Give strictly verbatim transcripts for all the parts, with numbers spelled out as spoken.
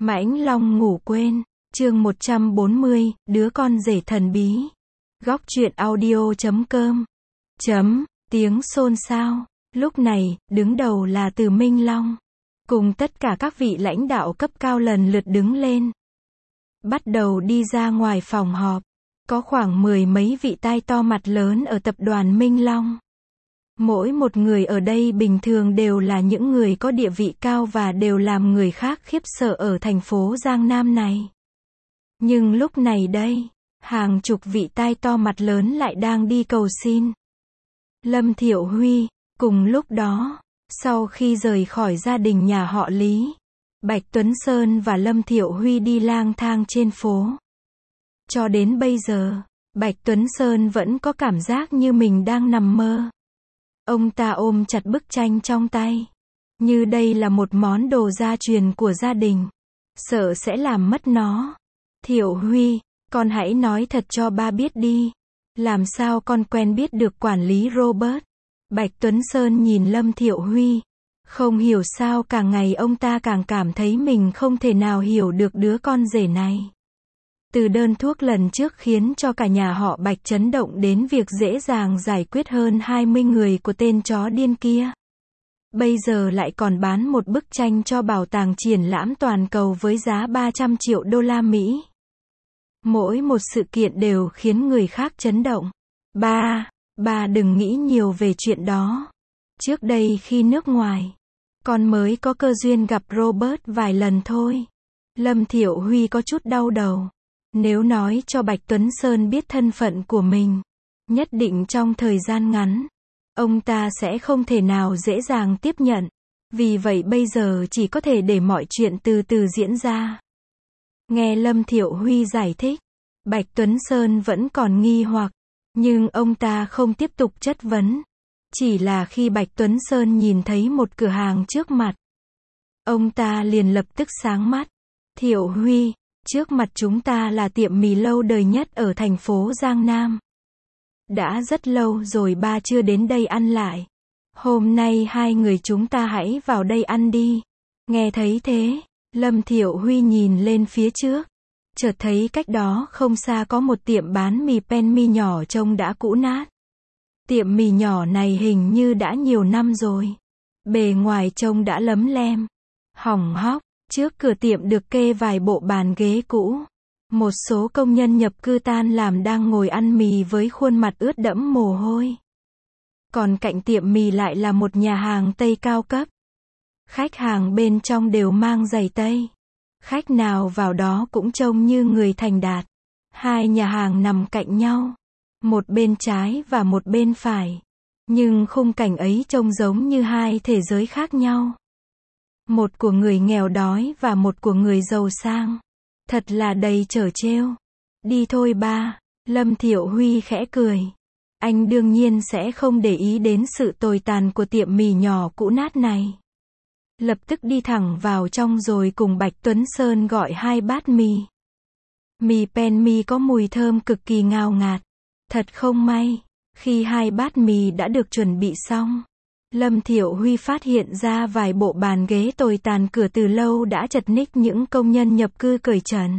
Mãnh Long ngủ quên, chương một trăm bốn mươi, đứa con rể thần bí. Góc truyện audio chấm com. Chấm, tiếng xôn xao. Lúc này, đứng đầu là Từ Minh Long. Cùng tất cả các vị lãnh đạo cấp cao lần lượt đứng lên. Bắt đầu đi ra ngoài phòng họp. Có khoảng mười mấy vị tai to mặt lớn ở tập đoàn Minh Long. Mỗi một người ở đây bình thường đều là những người có địa vị cao và đều làm người khác khiếp sợ ở thành phố Giang Nam này. Nhưng lúc này đây, hàng chục vị tai to mặt lớn lại đang đi cầu xin Lâm Thiệu Huy. Cùng lúc đó, sau khi rời khỏi gia đình nhà họ Lý, Bạch Tuấn Sơn và Lâm Thiệu Huy đi lang thang trên phố. Cho đến bây giờ, Bạch Tuấn Sơn vẫn có cảm giác như mình đang nằm mơ. Ông ta ôm chặt bức tranh trong tay, như đây là một món đồ gia truyền của gia đình, sợ sẽ làm mất nó. Thiệu Huy, con hãy nói thật cho ba biết đi, làm sao con quen biết được quản lý Robert? Bạch Tuấn Sơn nhìn Lâm Thiệu Huy, không hiểu sao càng ngày ông ta càng cảm thấy mình không thể nào hiểu được đứa con rể này. Từ đơn thuốc lần trước khiến cho cả nhà họ Bạch chấn động đến việc dễ dàng giải quyết hơn hai mươi người của tên chó điên kia. Bây giờ lại còn bán một bức tranh cho bảo tàng triển lãm toàn cầu với giá ba trăm triệu đô la Mỹ. Mỗi một sự kiện đều khiến người khác chấn động. Ba, ba đừng nghĩ nhiều về chuyện đó. Trước đây khi nước ngoài, con mới có cơ duyên gặp Robert vài lần thôi. Lâm Thiệu Huy có chút đau đầu. Nếu nói cho Bạch Tuấn Sơn biết thân phận của mình, nhất định trong thời gian ngắn, ông ta sẽ không thể nào dễ dàng tiếp nhận. Vì vậy bây giờ chỉ có thể để mọi chuyện từ từ diễn ra. Nghe Lâm Thiệu Huy giải thích, Bạch Tuấn Sơn vẫn còn nghi hoặc, nhưng ông ta không tiếp tục chất vấn. Chỉ là khi Bạch Tuấn Sơn nhìn thấy một cửa hàng trước mặt, ông ta liền lập tức sáng mắt. Thiệu Huy, trước mặt chúng ta là tiệm mì lâu đời nhất ở thành phố Giang Nam. Đã rất lâu rồi ba chưa đến đây ăn lại. Hôm nay hai người chúng ta hãy vào đây ăn đi. Nghe thấy thế, Lâm Thiệu Huy nhìn lên phía trước, chợt thấy cách đó không xa có một tiệm bán mì penny nhỏ trông đã cũ nát. Tiệm mì nhỏ này hình như đã nhiều năm rồi. Bề ngoài trông đã lấm lem, hỏng hóc. Trước cửa tiệm được kê vài bộ bàn ghế cũ. Một số công nhân nhập cư tan làm đang ngồi ăn mì với khuôn mặt ướt đẫm mồ hôi. Còn cạnh tiệm mì lại là một nhà hàng Tây cao cấp. Khách hàng bên trong đều mang giày Tây. Khách nào vào đó cũng trông như người thành đạt. Hai nhà hàng nằm cạnh nhau, một bên trái và một bên phải. Nhưng khung cảnh ấy trông giống như hai thế giới khác nhau. Một của người nghèo đói và một của người giàu sang. Thật là đầy trở trêu. Đi thôi ba, Lâm Thiệu Huy khẽ cười. Anh đương nhiên sẽ không để ý đến sự tồi tàn của tiệm mì nhỏ cũ nát này. Lập tức đi thẳng vào trong rồi cùng Bạch Tuấn Sơn gọi hai bát mì. Mì penny có mùi thơm cực kỳ ngào ngạt. Thật không may, khi hai bát mì đã được chuẩn bị xong, Lâm Thiệu Huy phát hiện ra vài bộ bàn ghế tồi tàn cửa từ lâu đã chật ních những công nhân nhập cư cởi trần.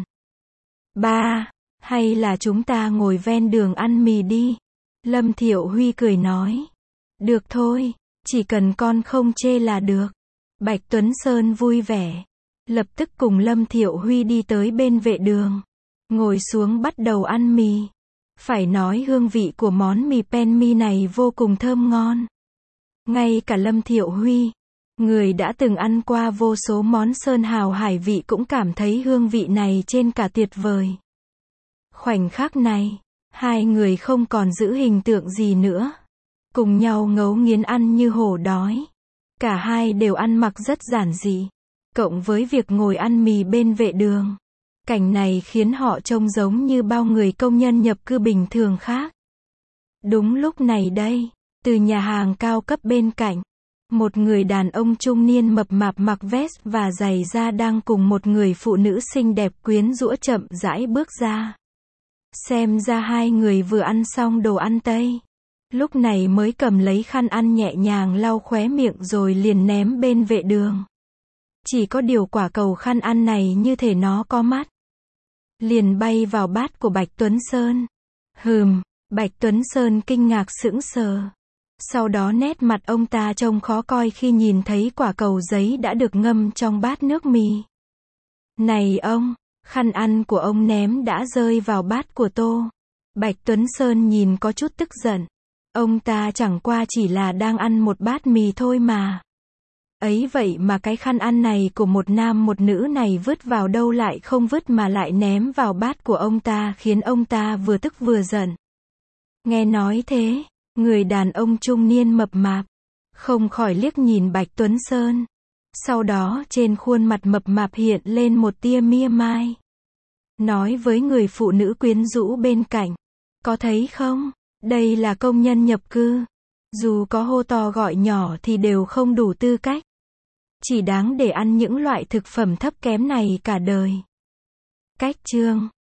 Ba, hay là chúng ta ngồi ven đường ăn mì đi? Lâm Thiệu Huy cười nói. Được thôi, chỉ cần con không chê là được. Bạch Tuấn Sơn vui vẻ, lập tức cùng Lâm Thiệu Huy đi tới bên vệ đường, ngồi xuống bắt đầu ăn mì. Phải nói hương vị của món mì penny này vô cùng thơm ngon. Ngay cả Lâm Thiệu Huy, người đã từng ăn qua vô số món sơn hào hải vị cũng cảm thấy hương vị này trên cả tuyệt vời. Khoảnh khắc này, hai người không còn giữ hình tượng gì nữa. Cùng nhau ngấu nghiến ăn như hổ đói. Cả hai đều ăn mặc rất giản dị. Cộng với việc ngồi ăn mì bên vệ đường. Cảnh này khiến họ trông giống như bao người công nhân nhập cư bình thường khác. Đúng lúc này đây, từ nhà hàng cao cấp bên cạnh, một người đàn ông trung niên mập mạp mặc vest và giày da đang cùng một người phụ nữ xinh đẹp quyến rũ chậm rãi bước ra. Xem ra hai người vừa ăn xong đồ ăn Tây, lúc này mới cầm lấy khăn ăn nhẹ nhàng lau khóe miệng rồi liền ném bên vệ đường. Chỉ có điều quả cầu khăn ăn này như thể nó có mắt. Liền bay vào bát của Bạch Tuấn Sơn. Hừm, Bạch Tuấn Sơn kinh ngạc sững sờ. Sau đó nét mặt ông ta trông khó coi khi nhìn thấy quả cầu giấy đã được ngâm trong bát nước mì. Này ông, khăn ăn của ông ném đã rơi vào bát của Tô. Bạch Tuấn Sơn nhìn có chút tức giận. Ông ta chẳng qua chỉ là đang ăn một bát mì thôi mà. Ấy vậy mà cái khăn ăn này của một nam một nữ này vứt vào đâu lại không vứt mà lại ném vào bát của ông ta khiến ông ta vừa tức vừa giận. Nghe nói thế, người đàn ông trung niên mập mạp không khỏi liếc nhìn Bạch Tuấn Sơn. Sau đó trên khuôn mặt mập mạp hiện lên một tia mỉa mai. Nói với người phụ nữ quyến rũ bên cạnh. Có thấy không? Đây là công nhân nhập cư. Dù có hô to gọi nhỏ thì đều không đủ tư cách. Chỉ đáng để ăn những loại thực phẩm thấp kém này cả đời. Cách chương